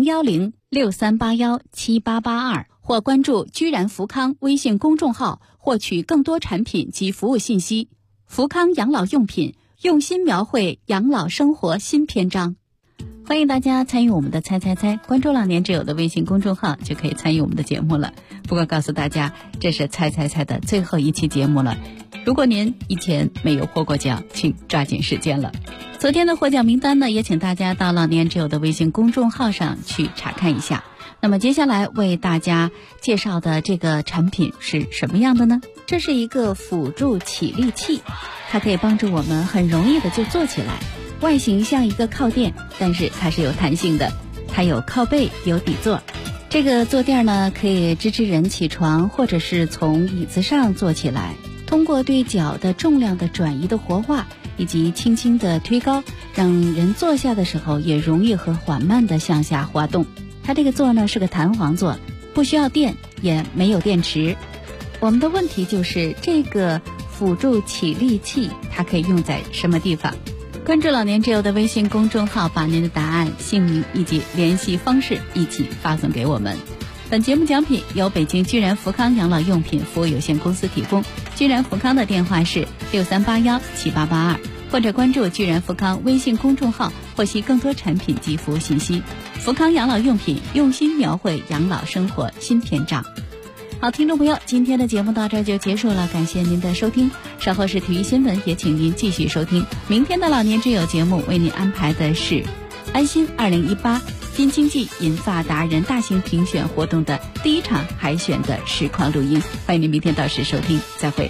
01063817882，或关注居然福康微信公众号获取更多产品及服务信息。福康养老用品，用心描绘养老生活新篇章。欢迎大家参与我们的猜猜猜，关注老年之友的微信公众号就可以参与我们的节目了。不过告诉大家，这是猜猜猜的最后一期节目了，如果您以前没有获过奖，请抓紧时间了。昨天的获奖名单呢，也请大家到老年之友的微信公众号上去查看一下。那么接下来为大家介绍的这个产品是什么样的呢？这是一个辅助起立器，它可以帮助我们很容易的就坐起来，外形像一个靠垫，但是它是有弹性的，它有靠背有底座。这个坐垫呢，可以支持人起床或者是从椅子上坐起来，通过对脚的重量的转移的活化以及轻轻的推高，让人坐下的时候也容易和缓慢的向下滑动。它这个座呢是个弹簧座，不需要电，也没有电池。我们的问题就是这个辅助起立器它可以用在什么地方？关注老年之友的微信公众号，把您的答案、姓名以及联系方式一起发送给我们。本节目奖品由北京居然福康养老用品服务有限公司提供，居然福康的电话是63817882，或者关注居然福康微信公众号获悉更多产品及服务信息。福康养老用品，用心描绘养老生活新篇章。好，听众朋友，今天的节目到这儿就结束了，感谢您的收听。稍后是体育新闻，也请您继续收听。明天的老年之友节目为您安排的是安心2018新经济银发达人大型评选活动的第一场海选的实况录音，欢迎您明天到时收听，再会。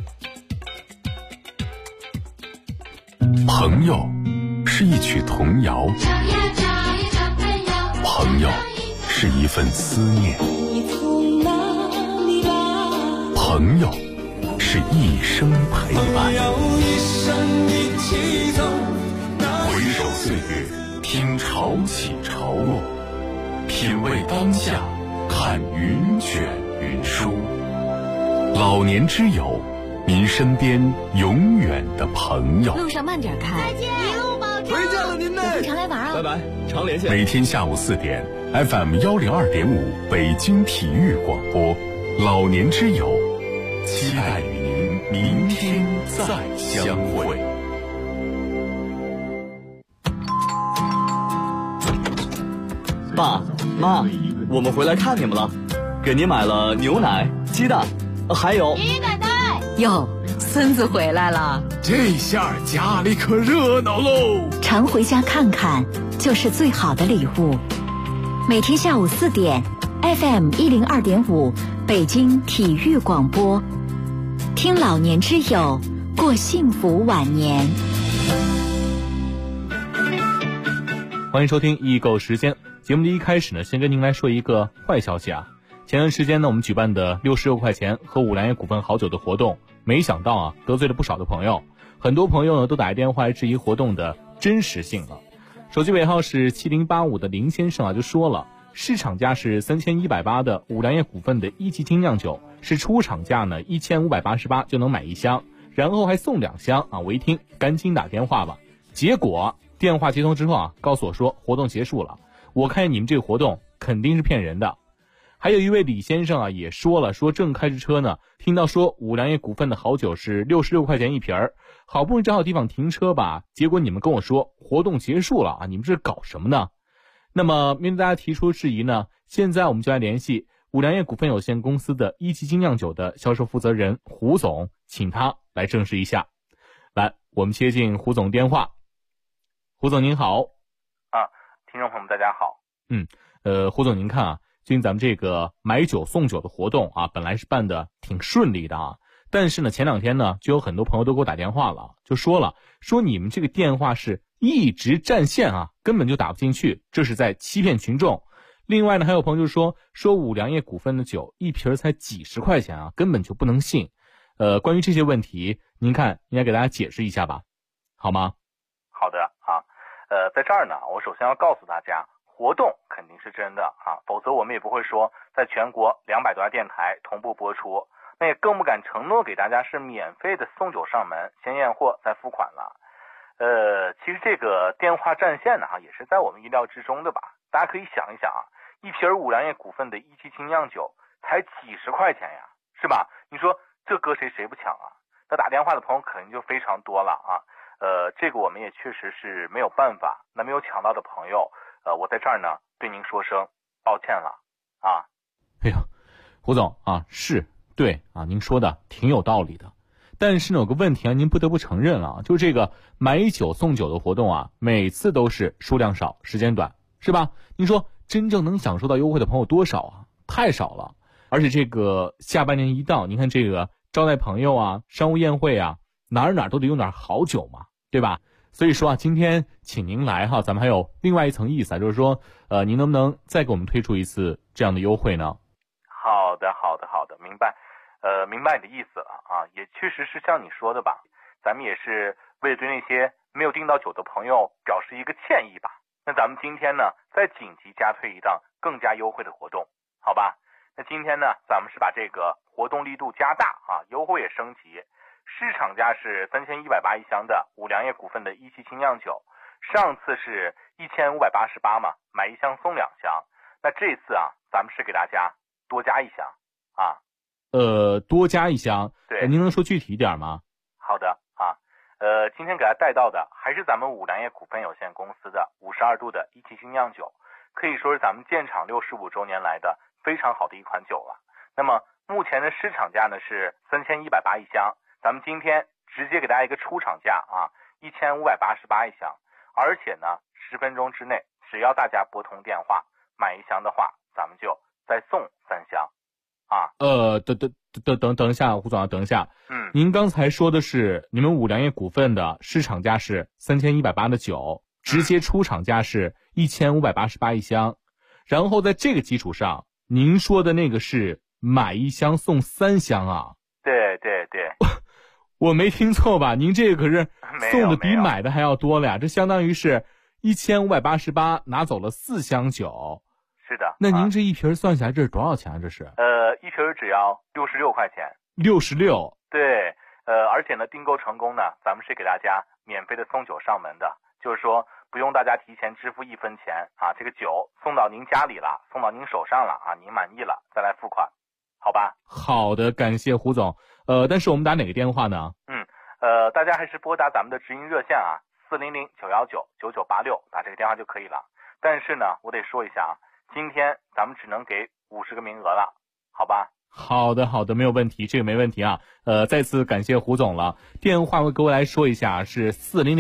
朋友是一曲童谣，朋友是一份思念，朋友是一生陪伴。回首岁月，听潮起潮落，品味当下，看云卷云舒。老年之友，您身边永远的朋友。 路上慢点开， 再见，一路保重。 回见了您呢， 我们常来玩啊。 拜拜，常连线。 每天下午4点 ，FM 102.5北京体育广播，老年之友，期待与您明天再相会。 爸妈，我们回来看你们了，给您买了牛奶、鸡蛋，还有爷爷奶奶。 哟，孙子回来了， 这下家里可热闹喽！ 常回家看看，就是最好的礼物。每天下午4点 ，FM 102.5北京体育广播，听老年之友，过幸福晚年。 欢迎收听易购时间。节目的一开始呢，先跟您来说一个坏消息啊。前段时间呢，我们举办的66块钱喝五粮液股份好酒的活动，没想到啊，得罪了不少的朋友。很多朋友呢，都打电话来质疑活动的真实性了。手机尾号是7085的林先生啊，就说了，市场价是3180的五粮液股份的1级精酿酒，是出厂价呢1588就能买1箱，然后还送2箱啊！我一听，赶紧打电话吧。结果电话接通之后啊，告诉我说活动结束了。我看你们这个活动肯定是骗人的。还有一位李先生啊，也说了，说正开着车呢，听到说五粮液股份的好酒是66块钱一瓶儿，好不容易找好地方停车吧，结果你们跟我说活动结束了啊，你们这是搞什么呢？那么面对大家提出质疑呢，现在我们就来联系五粮液股份有限公司的1级精酿酒的销售负责人胡总，请他来证实一下。来，我们接进胡总电话。胡总您好。 听众朋友们大家好。 胡总您看啊，最近咱们这个买酒送酒的活动啊，本来是办的挺顺利的啊， 但是呢，前2天呢，就有很多朋友都给我打电话了，就说你们这个电话是一直占线啊，根本就打不进去，这是在欺骗群众。另外呢，还有朋友就说五粮液股份的酒一瓶才几十块钱啊，根本就不能信。关于这些问题，您看应该给大家解释一下吧，好吗？ 好的啊，在这儿呢，我首先要告诉大家，活动肯定是真的啊，否则我们也不会说在全国200多家电台同步播出，那也更不敢承诺给大家是免费的送酒上门，先验货再付款了。其实这个电话占线呢，也是在我们意料之中的吧。大家可以想一想啊，一瓶五粮液股份的17精酿酒才几十块钱呀，是吧？你说这搁谁不抢啊？那打电话的朋友肯定就非常多了啊。这个我们也确实是没有办法。那没有抢到的朋友，我在这儿呢对您说声抱歉了啊。 哎呦，胡总啊，是对啊，您说的挺有道理的。但是呢，有个问题啊，您不得不承认了，就是这个买酒送酒的活动啊，每次都是数量少，时间短，是吧？您说真正能享受到优惠的朋友多少啊？太少了。而且这个下半年一到，您看这个招待朋友啊，商务宴会啊，哪都得用点好酒嘛，对吧？所以说啊，今天请您来哈，咱们还有另外一层意思啊，就是说，您能不能再给我们推出一次这样的优惠呢？ 好的，明白。明白你的意思了啊，也确实是像你说的吧，咱们也是为了对那些没有订到酒的朋友表示一个歉意吧。那咱们今天呢，再紧急加推一档更加优惠的活动，好吧？那今天呢，咱们是把这个活动力度加大啊，优惠也升级。市场价是3180一箱的五粮液股份的17精酿酒，上次是1588嘛，买1箱送2箱。那这次啊，咱们是给大家多加1箱啊。 多加1箱， 对， 您能说具体一点吗？ 好的啊，今天给大家带到的还是咱们五粮液股份有限公司的52度的17精酿酒，可以说是咱们建厂65周年来的非常好的一款酒了。那么目前的市场价呢是3180一箱，咱们今天直接给大家一个出厂价啊，1588一箱，而且呢10分钟之内，只要大家拨通电话买1箱的话，咱们就再送3箱。啊， 等一下，胡总，等一下。您刚才说的是你们五粮液股份的市场价是3180的酒，直接出厂价是1588一箱，然后在这个基础上，您说的那个是买1箱送3箱啊？ 对， 我没听错吧？您这个可是送的比买的还要多了呀，这相当于是1588拿走了4箱酒。 是的， 那您这一瓶算下来这是多少钱啊？这是一瓶只要66块钱。 66？ 对，而且呢，订购成功呢，咱们是给大家免费的送酒上门的，就是说不用大家提前支付1分钱啊，这个酒送到您家里了，送到您手上了啊，您满意了再来付款，好吧？ 好的，感谢胡总。但是我们打哪个电话呢？ 大家还是拨打咱们的直营热线啊，400-919-9986，打这个电话就可以了。但是呢，我得说一下啊，今天咱们只能给50个名额了，好吧？ 好的，没有问题，这个没问题啊。再次感谢胡总了。电话我给我来说一下，是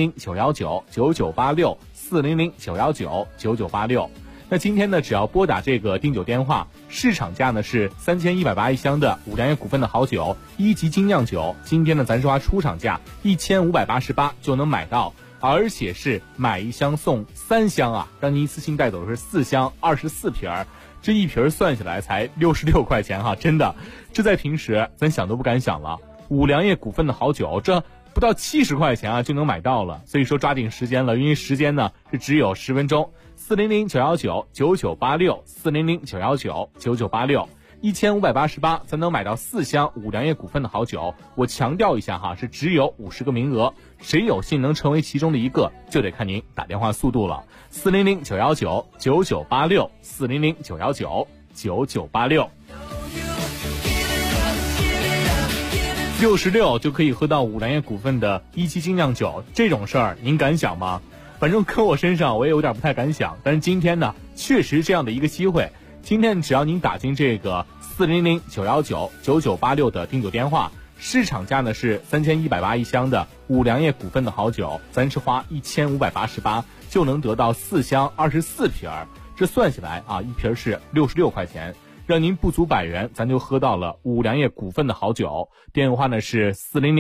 400-919-9986，400-919-9986。那今天呢，只要拨打这个订酒电话，市场价呢是3180一箱的五粮液股份的好酒1级精酿酒，今天呢咱说出厂价1588就能买到。而且是买1箱送3箱啊，让您一次性带走的是4箱24瓶，这一瓶算下来才66块钱哈，真的，这在平时咱想都不敢想了。五粮液股份的好酒，这不到70块钱啊就能买到了，所以说抓紧时间了，因为时间呢是只有10分钟。400-919-9986，400-919-9986，1588才能买到4箱五粮液股份的好酒。我强调一下哈，是只有50个名额，谁有幸能成为其中的一个，就得看您打电话速度了。400-919-9986，400-919-9986。66就可以喝到五粮液股份的17精酿酒，这种事儿您敢想吗？反正搁我身上我也有点不太敢想，但是今天呢确实这样的一个机会，今天只要您打进这个400-919-9986的订酒电话，市场价呢是3180一箱的五粮液股份的好酒，咱是花1588就能得到4箱24瓶，这算下来啊，一瓶是66块钱。 让您不足100元，咱就喝到了五粮液股份的好酒。电话呢是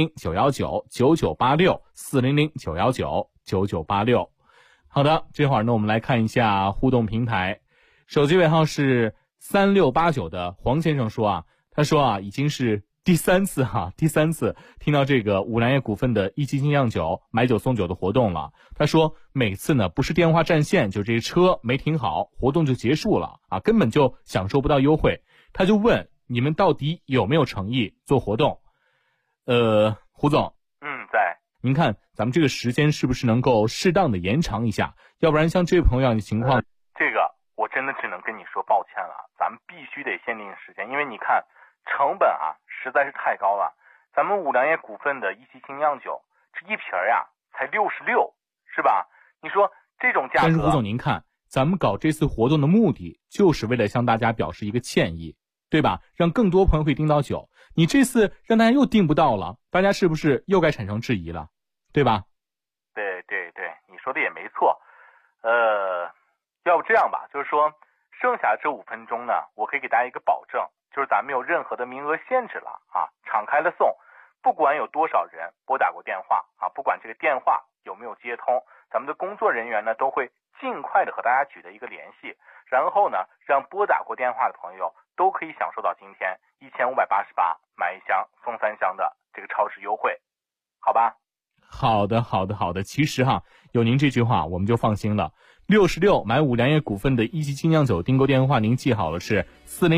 400-919-9986，400-919-9986。好的，这会儿呢我们来看一下互动平台，手机尾号是3689的黄先生说他说已经是第三次听到这个五粮液股份的一期精酿酒买酒送酒的活动了。他说每次呢不是电话占线，就这车没停好，活动就结束了根本就享受不到优惠。他就问你们到底有没有诚意做活动？胡总， 在。 您看咱们这个时间是不是能够适当的延长一下？要不然像这位朋友的情况， 这个我真的只能跟你说抱歉了，咱们必须得限定时间，因为你看成本实在是太高了。咱们五粮液股份的一期精酿酒，这一瓶才66，是吧？你说这种价格。 但是胡总您看，咱们搞这次活动的目的就是为了向大家表示一个歉意，对吧？让更多朋友可以订到酒。你这次让大家又订不到了，大家是不是又该产生质疑了，对吧？ 对，你说的也没错。要不这样吧，就是说剩下的这5分钟呢，我可以给大家一个保证，就是咱没有任何的名额限制了敞开了送，不管有多少人拨打过电话不管这个电话有没有接通，咱们的工作人员呢都会尽快的和大家取得一个联系，然后呢让拨打过电话的朋友都可以享受到今天1588买1箱送3箱的这个超值优惠，好吧？ 好的。其实有您这句话我们就放心了。66买五粮液股份的一期精酿酒订购电话您记好了，是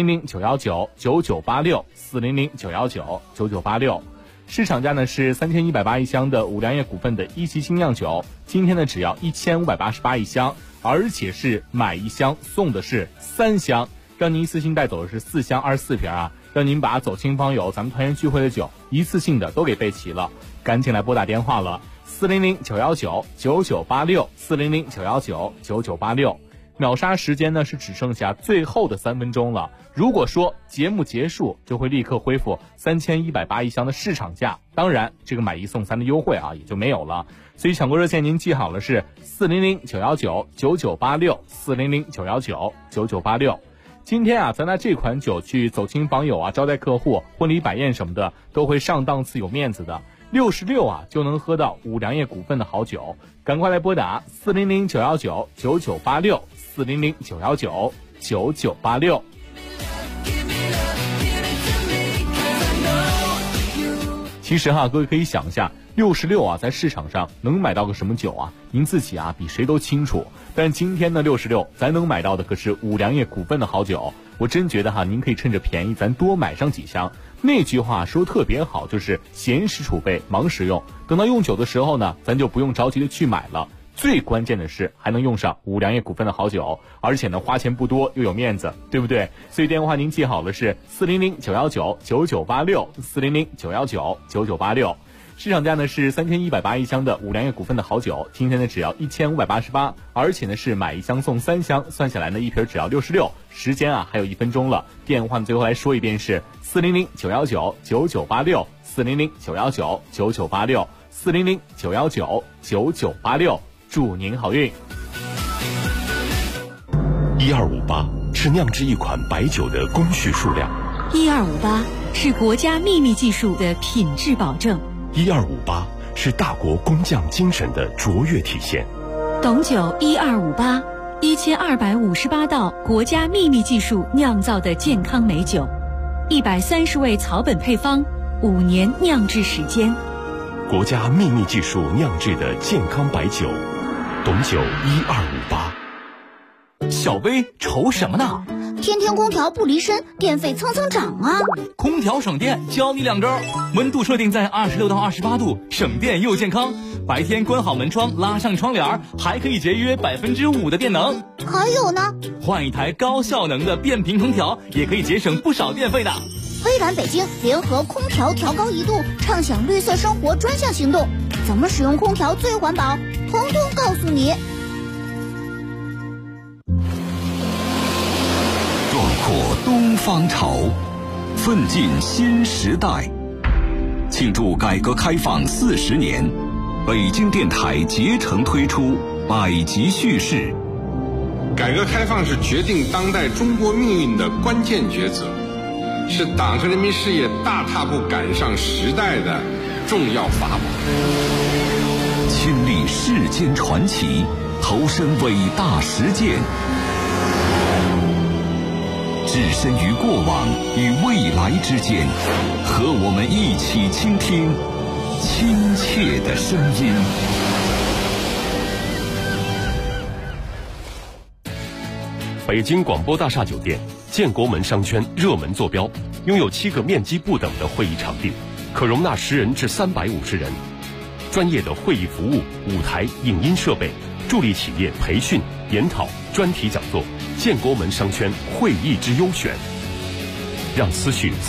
400-919-9986，400-919-9986。市场价呢是3180一箱的五粮液股份的一期精酿酒，今天呢只要1588一箱，而且是买1箱送的是3箱，让您一次性带走的是4箱24瓶让您把走亲访友咱们团圆聚会的酒一次性的都给备齐了。赶紧来拨打电话了，400-919-9986，400-919-9986。秒杀时间呢是只剩下最后的3分钟了，如果说节目结束就会立刻恢复3180一箱的市场价，当然这个买1送3的优惠也就没有了。所以抢购热线您记好了，是400-919-9986，400-919-9986。今天咱拿这款酒去走亲访友招待客户、婚礼摆宴什么的都会上档次有面子的。66就能喝到五粮液股份的好酒，赶快来拨打400-919-9986，400-919-9986。其实各位可以想一下，66在市场上能买到个什么酒您自己比谁都清楚。但今天呢66咱能买到的可是五粮液股份的好酒，我真觉得您可以趁着便宜咱多买上几箱。那句话说特别好，就是闲时储备忙时用，等到用酒的时候呢咱就不用着急的去买了。最关键的是还能用上五粮液股份的好酒，而且呢花钱不多又有面子，对不对？所以电话您记好了，是400-919-9986，400-919-9986。市场价呢是3180一箱的五粮液股份的好酒，今天呢只要1588，而且呢是买1箱送3箱，算下来呢一瓶只要66。时间还有1分钟了，电话呢最后来说一遍是400-919-9986，400-919-9986，400-919-9986。祝您好运。 1258是酿制一款白酒的工序数量 ，1258是国家秘密技术的品质保证 ，1258是大国工匠精神的卓越体现。 董酒1258，1258道国家秘密技术酿造的健康美酒，130味草本配方，5年酿制时间， 国家秘密技术酿制的健康白酒，董酒1258。 小薇愁什么呢？ 天天空调不离身，电费蹭蹭涨空调省电，教你2招。温度设定在26到28度，省电又健康。白天关好门窗，拉上窗帘，还可以节约5%的电能。 还有呢， 换一台高效能的变频空调，也可以节省不少电费的。 微软北京联合空调调高1度，畅享绿色生活专项行动，怎么使用空调最环保，统统告诉你。 壮阔东方潮，奋进新时代。庆祝改革开放40年，北京电台竭诚推出百集叙事， 改革开放是决定当代中国命运的关键抉择，是党和人民事业大踏步赶上时代的重要法宝。 亲历世间传奇，投身伟大实践，置身于过往与未来之间，和我们一起倾听亲切的声音。 北京广播大厦酒店建国门商圈热门坐标，拥有7个面积不等的会议场地，可容纳10人至350人。专业的会议服务、舞台、影音设备，助力企业培训、研讨、专题讲座。建国门商圈会议之优选，让思绪